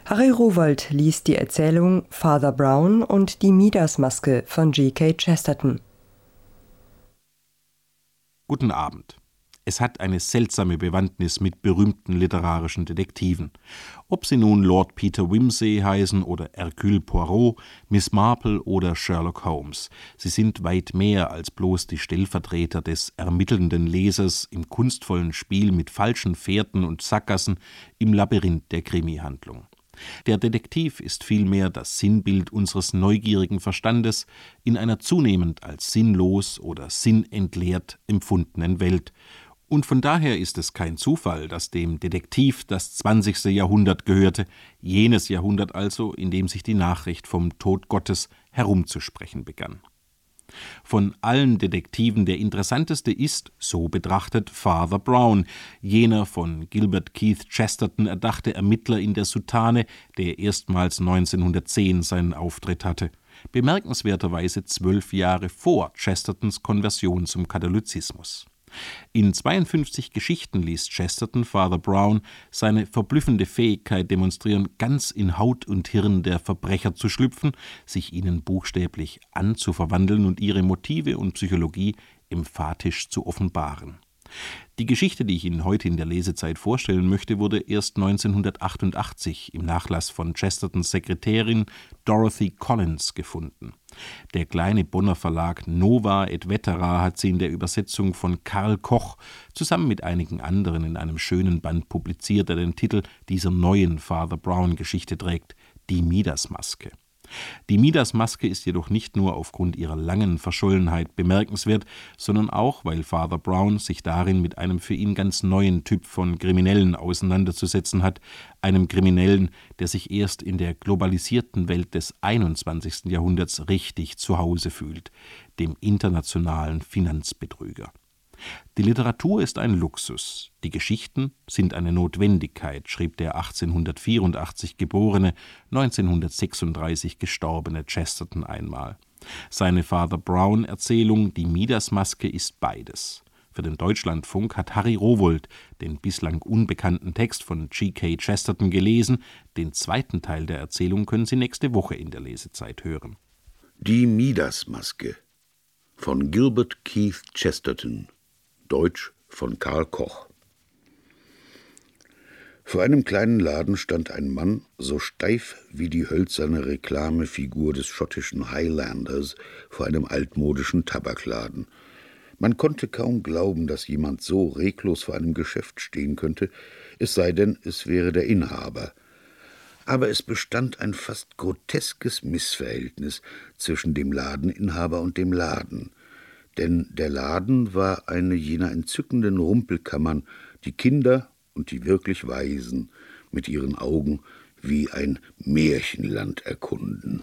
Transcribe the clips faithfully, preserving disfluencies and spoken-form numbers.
Harry Rowohlt liest die Erzählung Father Brown und die Midasmaske von G K Chesterton. Guten Abend. Es hat eine seltsame Bewandtnis mit berühmten literarischen Detektiven. Ob sie nun Lord Peter Wimsey heißen oder Hercule Poirot, Miss Marple oder Sherlock Holmes. Sie sind weit mehr als bloß die Stellvertreter des ermittelnden Lesers im kunstvollen Spiel mit falschen Fährten und Sackgassen im Labyrinth der Krimi-Handlung. Der Detektiv ist vielmehr das Sinnbild unseres neugierigen Verstandes in einer zunehmend als sinnlos oder sinnentleert empfundenen Welt. Und von daher ist es kein Zufall, dass dem Detektiv das zwanzigste Jahrhundert gehörte, jenes Jahrhundert also, in dem sich die Nachricht vom Tod Gottes herumzusprechen begann. Von allen Detektiven der interessanteste ist, so betrachtet, Father Brown, jener von Gilbert Keith Chesterton erdachte Ermittler in der Soutane, der erstmals neunzehnhundertzehn seinen Auftritt hatte. Bemerkenswerterweise zwölf Jahre vor Chestertons Konversion zum Katholizismus. In zweiundfünfzig Geschichten ließ Chesterton Father Brown seine verblüffende Fähigkeit demonstrieren, ganz in Haut und Hirn der Verbrecher zu schlüpfen, sich ihnen buchstäblich anzuverwandeln und ihre Motive und Psychologie emphatisch zu offenbaren. Die Geschichte, die ich Ihnen heute in der Lesezeit vorstellen möchte, wurde erst neunzehnhundertachtundachtzig im Nachlass von Chestertons Sekretärin Dorothy Collins gefunden. Der kleine Bonner Verlag Nova et Vetera hat sie in der Übersetzung von Karl Koch zusammen mit einigen anderen in einem schönen Band publiziert, der den Titel dieser neuen Father Brown-Geschichte trägt, Die Midasmaske. Die Midasmaske ist jedoch nicht nur aufgrund ihrer langen Verschollenheit bemerkenswert, sondern auch, weil Father Brown sich darin mit einem für ihn ganz neuen Typ von Kriminellen auseinanderzusetzen hat, einem Kriminellen, der sich erst in der globalisierten Welt des einundzwanzigsten Jahrhunderts richtig zu Hause fühlt, dem internationalen Finanzbetrüger. Die Literatur ist ein Luxus, die Geschichten sind eine Notwendigkeit, schrieb der achtzehnhundertvierundachtzig geborene, neunzehnhundertsechsunddreißig gestorbene Chesterton einmal. Seine Father Brown-Erzählung Die Midasmaske ist beides. Für den Deutschlandfunk hat Harry Rowohlt den bislang unbekannten Text von G K Chesterton gelesen. Den zweiten Teil der Erzählung können Sie nächste Woche in der Lesezeit hören. Die Midasmaske von Gilbert Keith Chesterton, Deutsch von Karl Koch. Vor einem kleinen Laden stand ein Mann, so steif wie die hölzerne Reklamefigur des schottischen Highlanders vor einem altmodischen Tabakladen. Man konnte kaum glauben, dass jemand so reglos vor einem Geschäft stehen könnte, es sei denn, es wäre der Inhaber. Aber es bestand ein fast groteskes Missverhältnis zwischen dem Ladeninhaber und dem Laden. Denn der Laden war eine jener entzückenden Rumpelkammern, die Kinder und die wirklich Weisen mit ihren Augen wie ein Märchenland erkunden.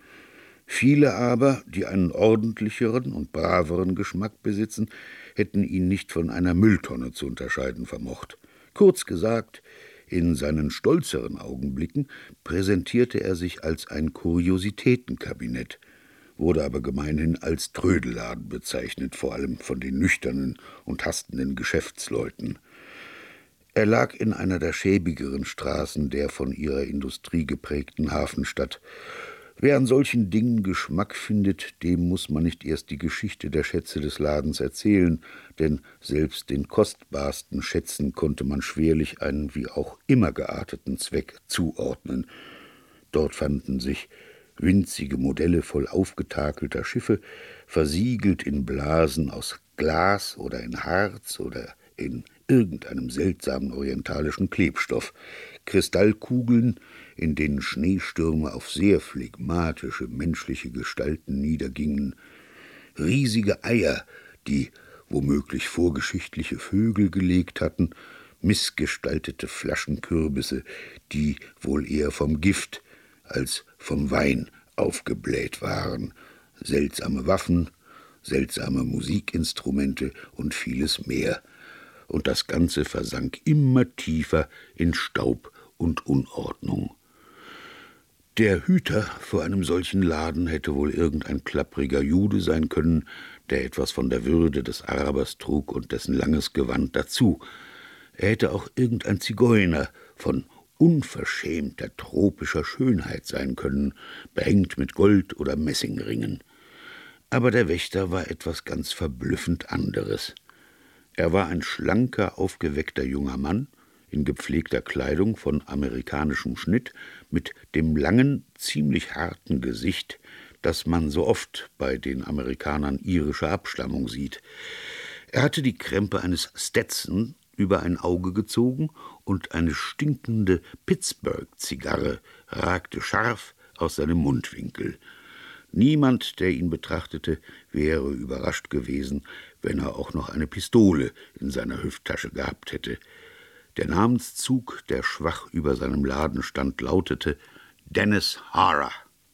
Viele aber, die einen ordentlicheren und braveren Geschmack besitzen, hätten ihn nicht von einer Mülltonne zu unterscheiden vermocht. Kurz gesagt, in seinen stolzeren Augenblicken präsentierte er sich als ein Kuriositätenkabinett, wurde aber gemeinhin als Trödelladen bezeichnet, vor allem von den nüchternen und hastenden Geschäftsleuten. Er lag in einer der schäbigeren Straßen der von ihrer Industrie geprägten Hafenstadt. Wer an solchen Dingen Geschmack findet, dem muss man nicht erst die Geschichte der Schätze des Ladens erzählen, denn selbst den kostbarsten Schätzen konnte man schwerlich einen wie auch immer gearteten Zweck zuordnen. Dort fanden sich winzige Modelle voll aufgetakelter Schiffe, versiegelt in Blasen aus Glas oder in Harz oder in irgendeinem seltsamen orientalischen Klebstoff, Kristallkugeln, in denen Schneestürme auf sehr phlegmatische menschliche Gestalten niedergingen, riesige Eier, die womöglich vorgeschichtliche Vögel gelegt hatten, missgestaltete Flaschenkürbisse, die wohl eher vom Gift als vom Wein aufgebläht waren, seltsame Waffen, seltsame Musikinstrumente und vieles mehr. Und das Ganze versank immer tiefer in Staub und Unordnung. Der Hüter vor einem solchen Laden hätte wohl irgendein klappriger Jude sein können, der etwas von der Würde des Arabers trug und dessen langes Gewand dazu. Er hätte auch irgendein Zigeuner von unverschämter tropischer Schönheit sein können, behängt mit Gold- oder Messingringen. Aber der Wächter war etwas ganz verblüffend anderes. Er war ein schlanker, aufgeweckter junger Mann, in gepflegter Kleidung von amerikanischem Schnitt, mit dem langen, ziemlich harten Gesicht, das man so oft bei den Amerikanern irischer Abstammung sieht. Er hatte die Krempe eines Stetson über ein Auge gezogen und eine stinkende Pittsburgh-Zigarre ragte scharf aus seinem Mundwinkel. Niemand, der ihn betrachtete, wäre überrascht gewesen, wenn er auch noch eine Pistole in seiner Hüfttasche gehabt hätte. Der Namenszug, der schwach über seinem Laden stand, lautete Dennis Hara.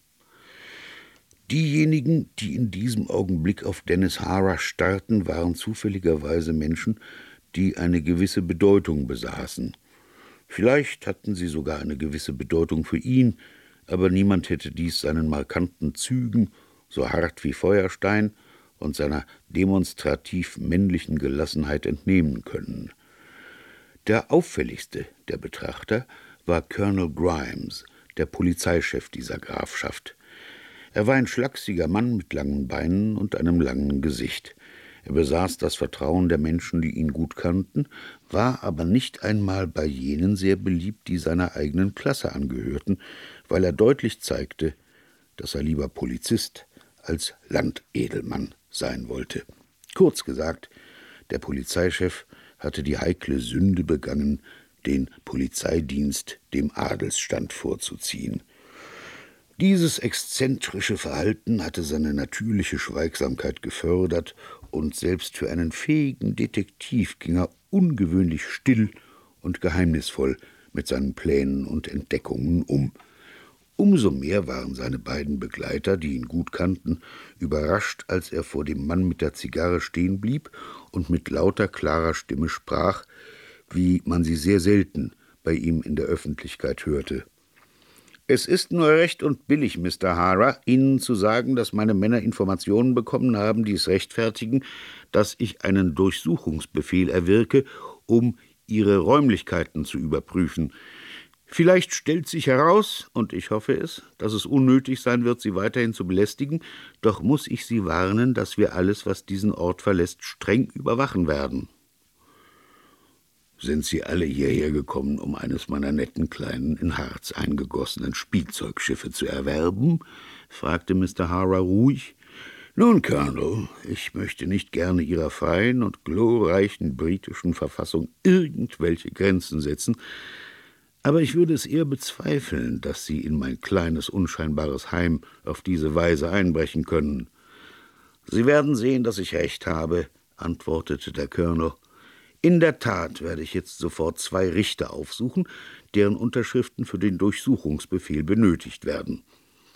Diejenigen, die in diesem Augenblick auf Dennis Hara starrten, waren zufälligerweise Menschen, die eine gewisse Bedeutung besaßen. Vielleicht hatten sie sogar eine gewisse Bedeutung für ihn, aber niemand hätte dies seinen markanten Zügen, so hart wie Feuerstein, und seiner demonstrativ männlichen Gelassenheit entnehmen können. Der auffälligste der Betrachter war Colonel Grimes, der Polizeichef dieser Grafschaft. Er war ein schlachsiger Mann mit langen Beinen und einem langen Gesicht. Er besaß das Vertrauen der Menschen, die ihn gut kannten, war aber nicht einmal bei jenen sehr beliebt, die seiner eigenen Klasse angehörten, weil er deutlich zeigte, dass er lieber Polizist als Landedelmann sein wollte. Kurz gesagt, der Polizeichef hatte die heikle Sünde begangen, den Polizeidienst dem Adelsstand vorzuziehen. Dieses exzentrische Verhalten hatte seine natürliche Schweigsamkeit gefördert, und selbst für einen fähigen Detektiv ging er ungewöhnlich still und geheimnisvoll mit seinen Plänen und Entdeckungen um. Umso mehr waren seine beiden Begleiter, die ihn gut kannten, überrascht, als er vor dem Mann mit der Zigarre stehen blieb und mit lauter, klarer Stimme sprach, wie man sie sehr selten bei ihm in der Öffentlichkeit hörte. »Es ist nur recht und billig, Mister Hara, Ihnen zu sagen, dass meine Männer Informationen bekommen haben, die es rechtfertigen, dass ich einen Durchsuchungsbefehl erwirke, um Ihre Räumlichkeiten zu überprüfen. Vielleicht stellt sich heraus, und ich hoffe es, dass es unnötig sein wird, Sie weiterhin zu belästigen, doch muss ich Sie warnen, dass wir alles, was diesen Ort verlässt, streng überwachen werden.« »Sind Sie alle hierher gekommen, um eines meiner netten, kleinen, in Harz eingegossenen Spielzeugschiffe zu erwerben?« fragte Mister Hara ruhig. »Nun, Colonel, ich möchte nicht gerne Ihrer freien und glorreichen britischen Verfassung irgendwelche Grenzen setzen, aber ich würde es eher bezweifeln, dass Sie in mein kleines, unscheinbares Heim auf diese Weise einbrechen können.« »Sie werden sehen, dass ich recht habe«, antwortete der Colonel. »In der Tat werde ich jetzt sofort zwei Richter aufsuchen, deren Unterschriften für den Durchsuchungsbefehl benötigt werden.«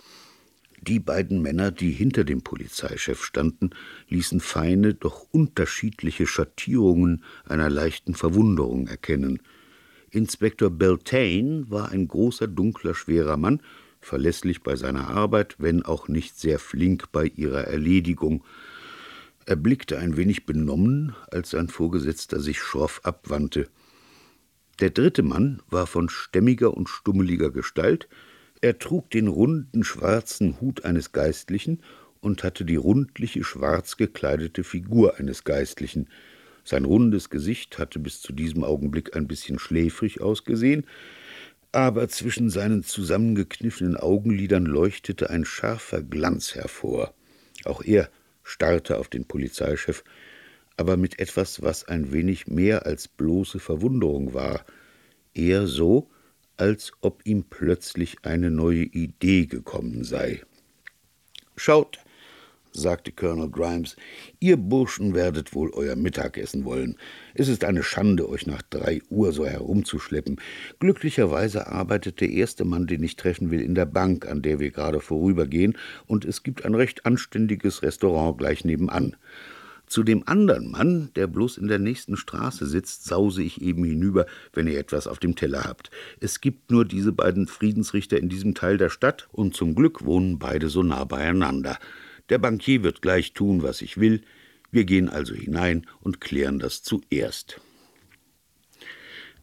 Die beiden Männer, die hinter dem Polizeichef standen, ließen feine, doch unterschiedliche Schattierungen einer leichten Verwunderung erkennen. Inspektor Beltane war ein großer, dunkler, schwerer Mann, verlässlich bei seiner Arbeit, wenn auch nicht sehr flink bei ihrer Erledigung. Er blickte ein wenig benommen, als sein Vorgesetzter sich schroff abwandte. Der dritte Mann war von stämmiger und stummeliger Gestalt. Er trug den runden, schwarzen Hut eines Geistlichen und hatte die rundliche, schwarz gekleidete Figur eines Geistlichen. Sein rundes Gesicht hatte bis zu diesem Augenblick ein bisschen schläfrig ausgesehen, aber zwischen seinen zusammengekniffenen Augenlidern leuchtete ein scharfer Glanz hervor. Auch er starrte auf den Polizeichef, aber mit etwas, was ein wenig mehr als bloße Verwunderung war, eher so, als ob ihm plötzlich eine neue Idee gekommen sei. »Schaut«, sagte Colonel Grimes, »ihr Burschen werdet wohl euer Mittagessen wollen. Es ist eine Schande, euch nach drei Uhr so herumzuschleppen. Glücklicherweise arbeitet der erste Mann, den ich treffen will, in der Bank, an der wir gerade vorübergehen, und es gibt ein recht anständiges Restaurant gleich nebenan. Zu dem anderen Mann, der bloß in der nächsten Straße sitzt, sause ich eben hinüber, wenn ihr etwas auf dem Teller habt. Es gibt nur diese beiden Friedensrichter in diesem Teil der Stadt, und zum Glück wohnen beide so nah beieinander. Der Bankier wird gleich tun, was ich will. Wir gehen also hinein und klären das zuerst.«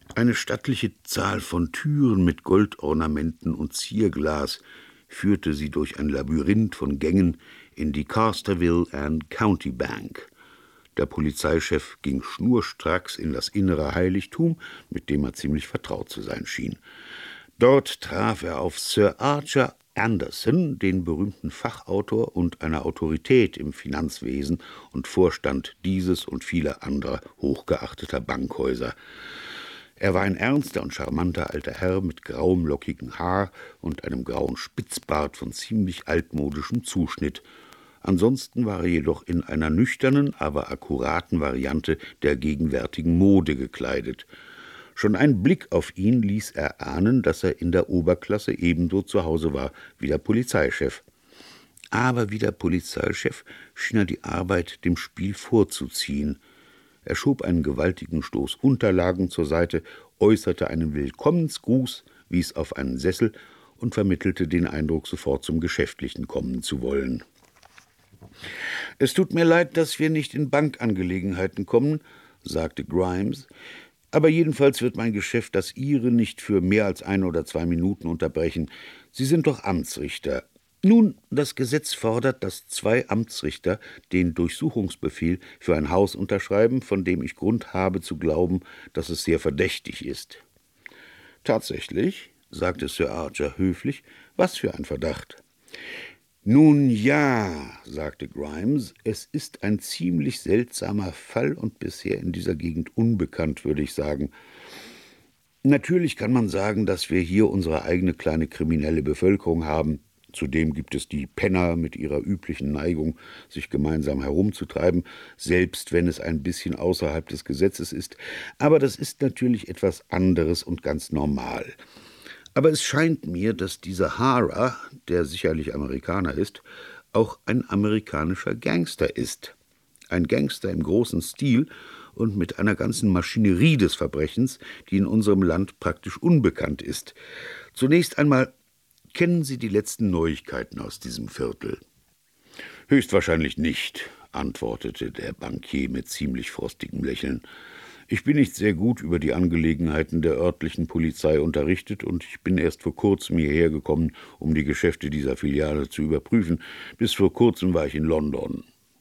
Eine stattliche Zahl von Türen mit Goldornamenten und Zierglas führte sie durch ein Labyrinth von Gängen in die Casterville and County Bank. Der Polizeichef ging schnurstracks in das innere Heiligtum, mit dem er ziemlich vertraut zu sein schien. Dort traf er auf Sir Archer Anderson, den berühmten Fachautor und eine Autorität im Finanzwesen und Vorstand dieses und vieler anderer hochgeachteter Bankhäuser. Er war ein ernster und charmanter alter Herr mit grauem, lockigem Haar und einem grauen Spitzbart von ziemlich altmodischem Zuschnitt. Ansonsten war er jedoch in einer nüchternen, aber akkuraten Variante der gegenwärtigen Mode gekleidet. Schon ein Blick auf ihn ließ erahnen, dass er in der Oberklasse ebenso zu Hause war wie der Polizeichef. Aber wie der Polizeichef schien er die Arbeit dem Spiel vorzuziehen. Er schob einen gewaltigen Stoß Unterlagen zur Seite, äußerte einen Willkommensgruß, wies auf einen Sessel und vermittelte den Eindruck, sofort zum Geschäftlichen kommen zu wollen. »Es tut mir leid, dass wir nicht in Bankangelegenheiten kommen«, sagte Grimes, »aber jedenfalls wird mein Geschäft das Ihre nicht für mehr als ein oder zwei Minuten unterbrechen. Sie sind doch Amtsrichter. Nun, das Gesetz fordert, dass zwei Amtsrichter den Durchsuchungsbefehl für ein Haus unterschreiben, von dem ich Grund habe zu glauben, dass es sehr verdächtig ist.« »Tatsächlich?«, sagte Sir Archer höflich. »Was für ein Verdacht?« »Nun ja«, sagte Grimes, »es ist ein ziemlich seltsamer Fall und bisher in dieser Gegend unbekannt, würde ich sagen. Natürlich kann man sagen, dass wir hier unsere eigene kleine kriminelle Bevölkerung haben. Zudem gibt es die Penner mit ihrer üblichen Neigung, sich gemeinsam herumzutreiben, selbst wenn es ein bisschen außerhalb des Gesetzes ist. Aber das ist natürlich etwas anderes und ganz normal. Aber es scheint mir, dass dieser Hara, der sicherlich Amerikaner ist, auch ein amerikanischer Gangster ist. Ein Gangster im großen Stil und mit einer ganzen Maschinerie des Verbrechens, die in unserem Land praktisch unbekannt ist. Zunächst einmal, kennen Sie die letzten Neuigkeiten aus diesem Viertel?« »Höchstwahrscheinlich nicht«, antwortete der Bankier mit ziemlich frostigem Lächeln. »Ich bin nicht sehr gut über die Angelegenheiten der örtlichen Polizei unterrichtet und ich bin erst vor kurzem hierher gekommen, um die Geschäfte dieser Filiale zu überprüfen. Bis vor kurzem war ich in London.«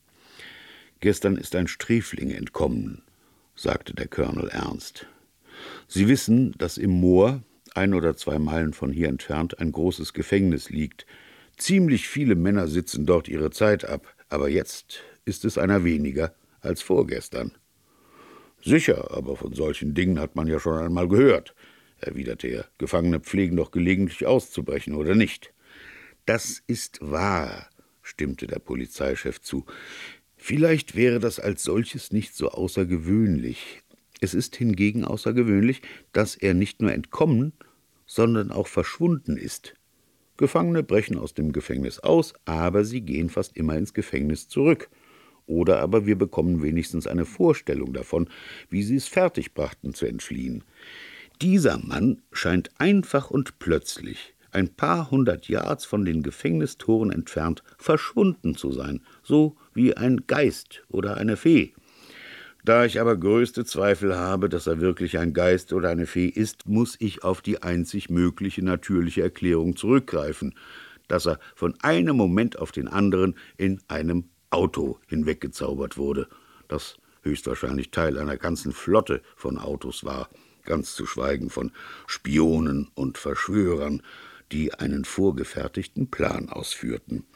»Gestern ist ein Sträfling entkommen«, sagte der Colonel ernst. »Sie wissen, dass im Moor, ein oder zwei Meilen von hier entfernt, ein großes Gefängnis liegt. Ziemlich viele Männer sitzen dort ihre Zeit ab, aber jetzt ist es einer weniger als vorgestern.« »Sicher, aber von solchen Dingen hat man ja schon einmal gehört«, erwiderte er. »Gefangene pflegen doch gelegentlich auszubrechen, oder nicht?« »Das ist wahr«, stimmte der Polizeichef zu. »Vielleicht wäre das als solches nicht so außergewöhnlich. Es ist hingegen außergewöhnlich, dass er nicht nur entkommen, sondern auch verschwunden ist. Gefangene brechen aus dem Gefängnis aus, aber sie gehen fast immer ins Gefängnis zurück. Oder aber wir bekommen wenigstens eine Vorstellung davon, wie sie es fertigbrachten zu entfliehen. Dieser Mann scheint einfach und plötzlich, ein paar hundert Yards von den Gefängnistoren entfernt, verschwunden zu sein, so wie ein Geist oder eine Fee. Da ich aber größte Zweifel habe, dass er wirklich ein Geist oder eine Fee ist, muss ich auf die einzig mögliche natürliche Erklärung zurückgreifen, dass er von einem Moment auf den anderen in einem Auto hinweggezaubert wurde, das höchstwahrscheinlich Teil einer ganzen Flotte von Autos war, ganz zu schweigen von Spionen und Verschwörern, die einen vorgefertigten Plan ausführten.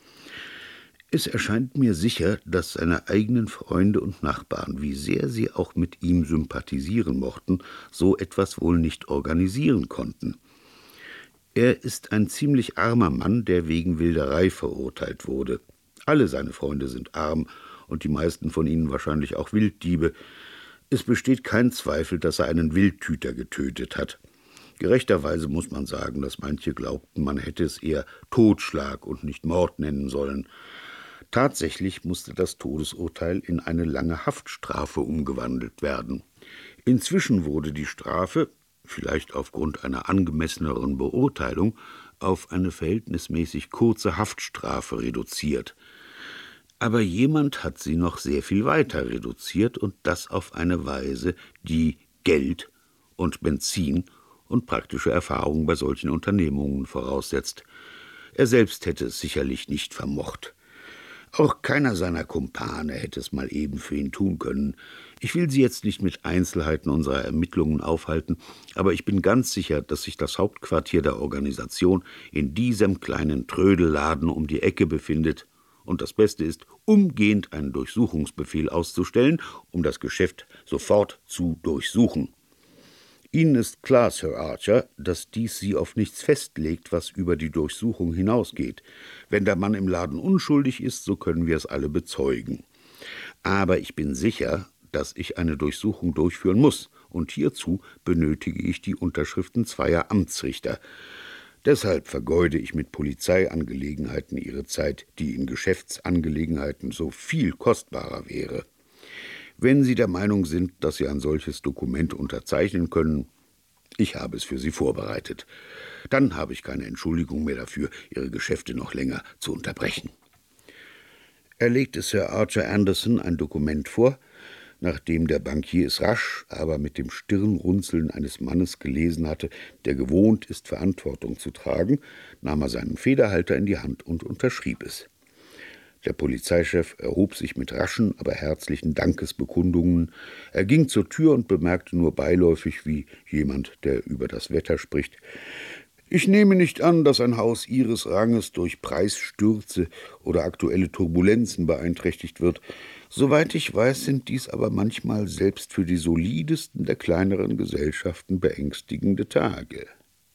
Es erscheint mir sicher, dass seine eigenen Freunde und Nachbarn, wie sehr sie auch mit ihm sympathisieren mochten, so etwas wohl nicht organisieren konnten. Er ist ein ziemlich armer Mann, der wegen Wilderei verurteilt wurde. Alle seine Freunde sind arm und die meisten von ihnen wahrscheinlich auch Wilddiebe. Es besteht kein Zweifel, dass er einen Wildhüter getötet hat. Gerechterweise muss man sagen, dass manche glaubten, man hätte es eher Totschlag und nicht Mord nennen sollen. Tatsächlich musste das Todesurteil in eine lange Haftstrafe umgewandelt werden. Inzwischen wurde die Strafe, vielleicht aufgrund einer angemesseneren Beurteilung, auf eine verhältnismäßig kurze Haftstrafe reduziert. Aber jemand hat sie noch sehr viel weiter reduziert und das auf eine Weise, die Geld und Benzin und praktische Erfahrung bei solchen Unternehmungen voraussetzt. Er selbst hätte es sicherlich nicht vermocht. Auch keiner seiner Kumpane hätte es mal eben für ihn tun können. Ich will Sie jetzt nicht mit Einzelheiten unserer Ermittlungen aufhalten, aber ich bin ganz sicher, dass sich das Hauptquartier der Organisation in diesem kleinen Trödelladen um die Ecke befindet. Und das Beste ist, umgehend einen Durchsuchungsbefehl auszustellen, um das Geschäft sofort zu durchsuchen. Ihnen ist klar, Sir Archer, dass dies Sie auf nichts festlegt, was über die Durchsuchung hinausgeht. Wenn der Mann im Laden unschuldig ist, so können wir es alle bezeugen. Aber ich bin sicher, dass ich eine Durchsuchung durchführen muss, und hierzu benötige ich die Unterschriften zweier Amtsrichter. Deshalb vergeude ich mit Polizeiangelegenheiten Ihre Zeit, die in Geschäftsangelegenheiten so viel kostbarer wäre. Wenn Sie der Meinung sind, dass Sie ein solches Dokument unterzeichnen können, ich habe es für Sie vorbereitet. Dann habe ich keine Entschuldigung mehr dafür, Ihre Geschäfte noch länger zu unterbrechen. Er legte Sir Archer Anderson ein Dokument vor. Nachdem der Bankier es rasch, aber mit dem Stirnrunzeln eines Mannes gelesen hatte, der gewohnt ist, Verantwortung zu tragen, nahm er seinen Federhalter in die Hand und unterschrieb es. Der Polizeichef erhob sich mit raschen, aber herzlichen Dankesbekundungen. Er ging zur Tür und bemerkte nur beiläufig, wie jemand, der über das Wetter spricht: »Ich nehme nicht an, dass ein Haus Ihres Ranges durch Preisstürze oder aktuelle Turbulenzen beeinträchtigt wird. Soweit ich weiß, sind dies aber manchmal selbst für die solidesten der kleineren Gesellschaften beängstigende Tage.«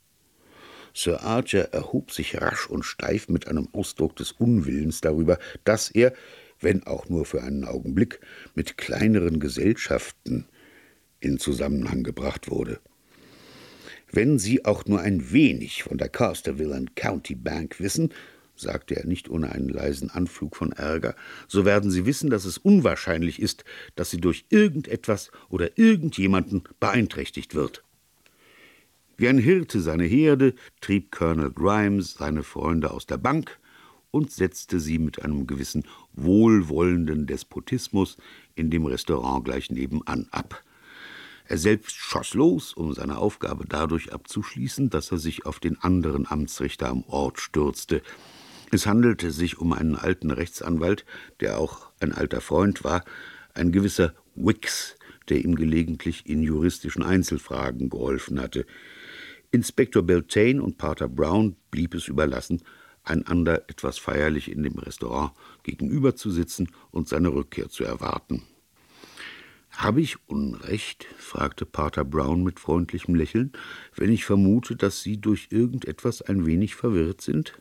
Sir Archer erhob sich rasch und steif mit einem Ausdruck des Unwillens darüber, dass er, wenn auch nur für einen Augenblick, mit kleineren Gesellschaften in Zusammenhang gebracht wurde. »Wenn Sie auch nur ein wenig von der Casterville and County Bank wissen«, sagte er nicht ohne einen leisen Anflug von Ärger, »so werden Sie wissen, dass es unwahrscheinlich ist, dass sie durch irgendetwas oder irgendjemanden beeinträchtigt wird.« Wie ein Hirte seine Herde trieb Colonel Grimes seine Freunde aus der Bank und setzte sie mit einem gewissen wohlwollenden Despotismus in dem Restaurant gleich nebenan ab. Er selbst schoss los, um seine Aufgabe dadurch abzuschließen, dass er sich auf den anderen Amtsrichter am Ort stürzte. Es handelte sich um einen alten Rechtsanwalt, der auch ein alter Freund war, ein gewisser Wicks, der ihm gelegentlich in juristischen Einzelfragen geholfen hatte. Inspektor Beltane und Pater Brown blieb es überlassen, einander etwas feierlich in dem Restaurant gegenüber zu sitzen und seine Rückkehr zu erwarten. »Habe ich Unrecht?« fragte Pater Brown mit freundlichem Lächeln, »wenn ich vermute, dass Sie durch irgendetwas ein wenig verwirrt sind?«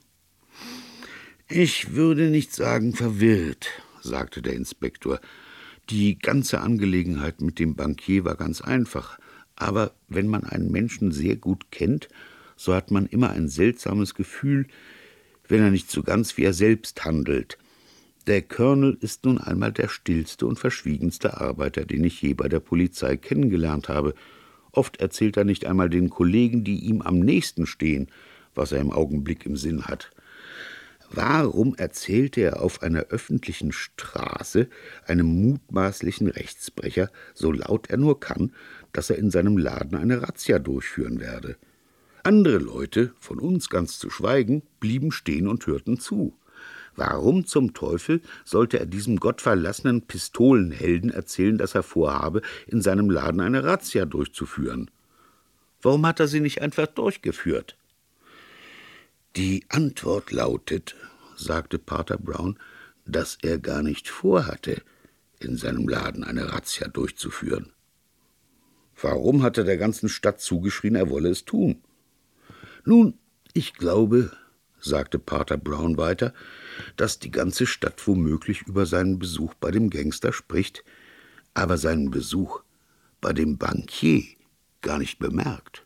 »Ich würde nicht sagen verwirrt«, sagte der Inspektor. »Die ganze Angelegenheit mit dem Bankier war ganz einfach. Aber wenn man einen Menschen sehr gut kennt, so hat man immer ein seltsames Gefühl, wenn er nicht so ganz wie er selbst handelt. Der Colonel ist nun einmal der stillste und verschwiegenste Arbeiter, den ich je bei der Polizei kennengelernt habe. Oft erzählt er nicht einmal den Kollegen, die ihm am nächsten stehen, was er im Augenblick im Sinn hat. Warum erzählte er auf einer öffentlichen Straße einem mutmaßlichen Rechtsbrecher, so laut er nur kann, dass er in seinem Laden eine Razzia durchführen werde? Andere Leute, von uns ganz zu schweigen, blieben stehen und hörten zu. Warum zum Teufel sollte er diesem gottverlassenen Pistolenhelden erzählen, dass er vorhabe, in seinem Laden eine Razzia durchzuführen? Warum hat er sie nicht einfach durchgeführt? »Die Antwort lautet«, sagte Pater Brown, »dass er gar nicht vorhatte, in seinem Laden eine Razzia durchzuführen.« »Warum hat er der ganzen Stadt zugeschrien, er wolle es tun?« »Nun, ich glaube«, sagte Pater Brown weiter, »dass die ganze Stadt womöglich über seinen Besuch bei dem Gangster spricht, aber seinen Besuch bei dem Bankier gar nicht bemerkt.«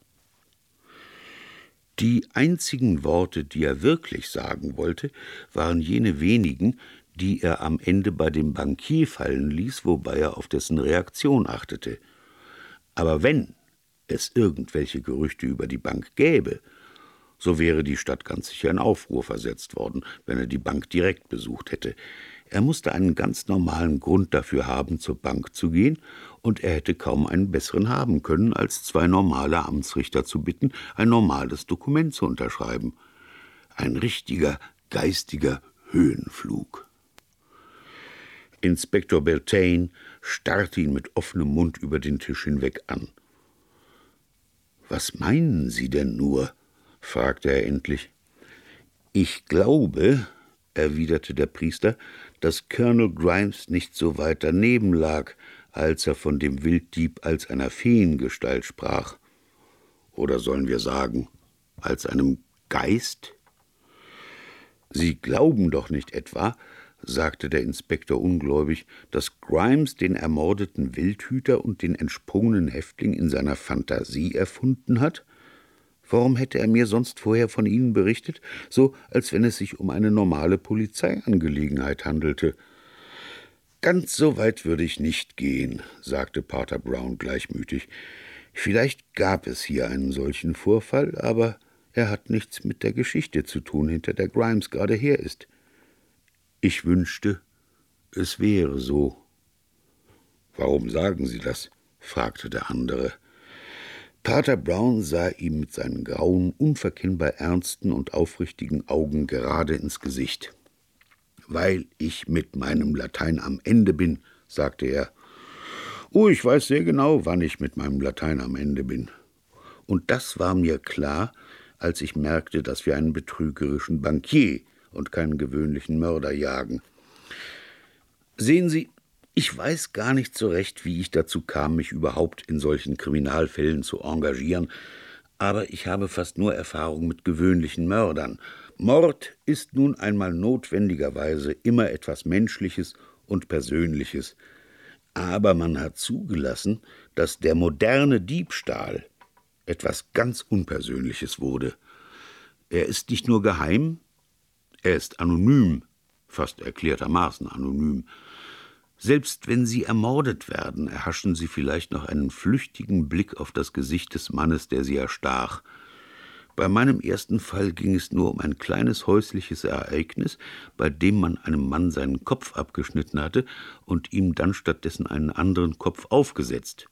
Die einzigen Worte, die er wirklich sagen wollte, waren jene wenigen, die er am Ende bei dem Bankier fallen ließ, wobei er auf dessen Reaktion achtete. Aber wenn es irgendwelche Gerüchte über die Bank gäbe, so wäre die Stadt ganz sicher in Aufruhr versetzt worden, wenn er die Bank direkt besucht hätte. Er musste einen ganz normalen Grund dafür haben, zur Bank zu gehen, und er hätte kaum einen besseren haben können, als zwei normale Amtsrichter zu bitten, ein normales Dokument zu unterschreiben. Ein richtiger, geistiger Höhenflug. Inspektor Beltane starrte ihn mit offenem Mund über den Tisch hinweg an. »Was meinen Sie denn nur?« fragte er endlich. »Ich glaube«, erwiderte der Priester, »dass Colonel Grimes nicht so weit daneben lag, als er von dem Wilddieb als einer Feengestalt sprach. Oder sollen wir sagen, als einem Geist?« »Sie glauben doch nicht etwa«, sagte der Inspektor ungläubig, »dass Grimes den ermordeten Wildhüter und den entsprungenen Häftling in seiner Fantasie erfunden hat? Warum hätte er mir sonst vorher von ihnen berichtet, so als wenn es sich um eine normale Polizeiangelegenheit handelte?« »Ganz so weit würde ich nicht gehen«, sagte Pater Brown gleichmütig. »Vielleicht gab es hier einen solchen Vorfall, aber er hat nichts mit der Geschichte zu tun, hinter der Grimes gerade her ist. Ich wünschte, es wäre so.« »Warum sagen Sie das?« fragte der andere. Pater Brown sah ihm mit seinen grauen, unverkennbar ernsten und aufrichtigen Augen gerade ins Gesicht. »Weil ich mit meinem Latein am Ende bin«, sagte er. »Oh, ich weiß sehr genau, wann ich mit meinem Latein am Ende bin. Und das war mir klar, als ich merkte, dass wir einen betrügerischen Bankier und keinen gewöhnlichen Mörder jagen. Sehen Sie, ich weiß gar nicht so recht, wie ich dazu kam, mich überhaupt in solchen Kriminalfällen zu engagieren, aber ich habe fast nur Erfahrung mit gewöhnlichen Mördern. Mord ist nun einmal notwendigerweise immer etwas Menschliches und Persönliches. Aber man hat zugelassen, dass der moderne Diebstahl etwas ganz Unpersönliches wurde. Er ist nicht nur geheim, er ist anonym, fast erklärtermaßen anonym. Selbst wenn Sie ermordet werden, erhaschen Sie vielleicht noch einen flüchtigen Blick auf das Gesicht des Mannes, der Sie erstach. Bei meinem ersten Fall ging es nur um ein kleines häusliches Ereignis, bei dem man einem Mann seinen Kopf abgeschnitten hatte und ihm dann stattdessen einen anderen Kopf aufgesetzt.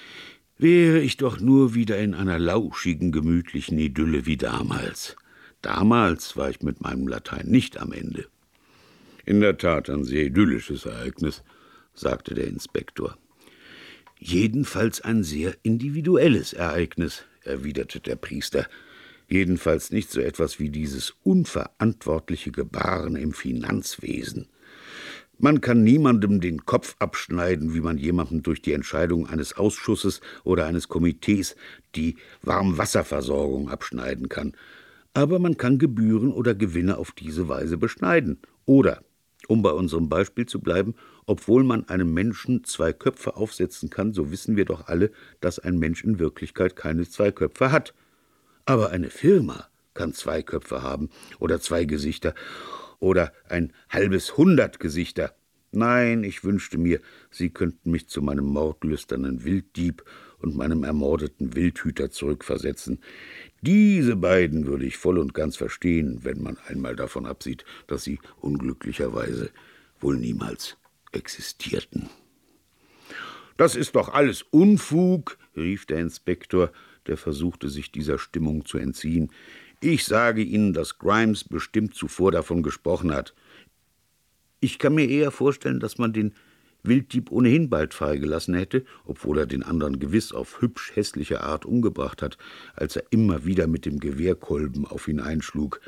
Wäre ich doch nur wieder in einer lauschigen, gemütlichen Idylle wie damals. Damals war ich mit meinem Latein nicht am Ende.« »In der Tat ein sehr idyllisches Ereignis«, sagte der Inspektor. »Jedenfalls ein sehr individuelles Ereignis«, erwiderte der Priester. »Jedenfalls nicht so etwas wie dieses unverantwortliche Gebaren im Finanzwesen. Man kann niemandem den Kopf abschneiden, wie man jemandem durch die Entscheidung eines Ausschusses oder eines Komitees die Warmwasserversorgung abschneiden kann. Aber man kann Gebühren oder Gewinne auf diese Weise beschneiden. Oder, um bei unserem Beispiel zu bleiben, obwohl man einem Menschen zwei Köpfe aufsetzen kann, so wissen wir doch alle, dass ein Mensch in Wirklichkeit keine zwei Köpfe hat. Aber eine Firma kann zwei Köpfe haben oder zwei Gesichter oder ein halbes Hundert Gesichter. Nein, ich wünschte mir, Sie könnten mich zu meinem mordlüsternen Wilddieb und meinem ermordeten Wildhüter zurückversetzen. Diese beiden würde ich voll und ganz verstehen, wenn man einmal davon absieht, dass sie unglücklicherweise wohl niemals existierten.« »Das ist doch alles Unfug«, rief der Inspektor, der versuchte, sich dieser Stimmung zu entziehen. »Ich sage Ihnen, dass Grimes bestimmt zuvor davon gesprochen hat. Ich kann mir eher vorstellen, dass man den Wilddieb ohnehin bald freigelassen hätte, obwohl er den anderen gewiss auf hübsch hässliche Art umgebracht hat, als er immer wieder mit dem Gewehrkolben auf ihn einschlug.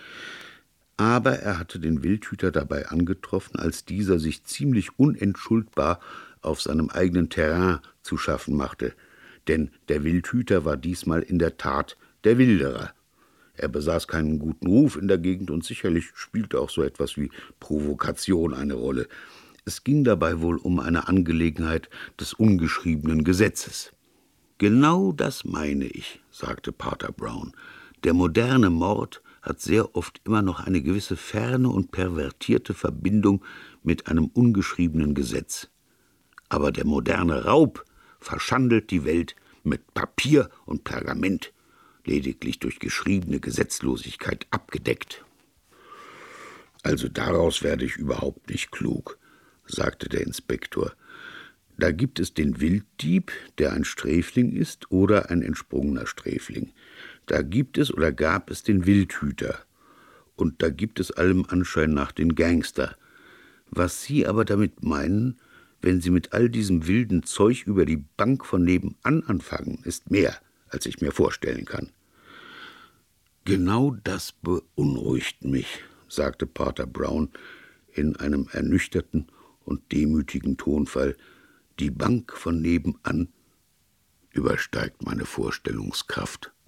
Aber er hatte den Wildhüter dabei angetroffen, als dieser sich ziemlich unentschuldbar auf seinem eigenen Terrain zu schaffen machte. Denn der Wildhüter war diesmal in der Tat der Wilderer. Er besaß keinen guten Ruf in der Gegend und sicherlich spielte auch so etwas wie Provokation eine Rolle. Es ging dabei wohl um eine Angelegenheit des ungeschriebenen Gesetzes.« »Genau das meine ich«, sagte Pater Brown. »Der moderne Mord hat sehr oft immer noch eine gewisse ferne und pervertierte Verbindung mit einem ungeschriebenen Gesetz. Aber der moderne Raub verschandelt die Welt mit Papier und Pergament, lediglich durch geschriebene Gesetzlosigkeit abgedeckt.« Also daraus werde ich überhaupt nicht klug, sagte der Inspektor. Da gibt es den Wilddieb, der ein Sträfling ist oder ein entsprungener Sträfling. Da gibt es oder gab es den Wildhüter. Und da gibt es allem Anschein nach den Gangster. Was Sie aber damit meinen, wenn Sie mit all diesem wilden Zeug über die Bank von nebenan anfangen, ist mehr, als ich mir vorstellen kann. Genau das beunruhigt mich, sagte Pater Brown in einem ernüchterten und demütigen Tonfall. Die Bank von nebenan übersteigt meine Vorstellungskraft.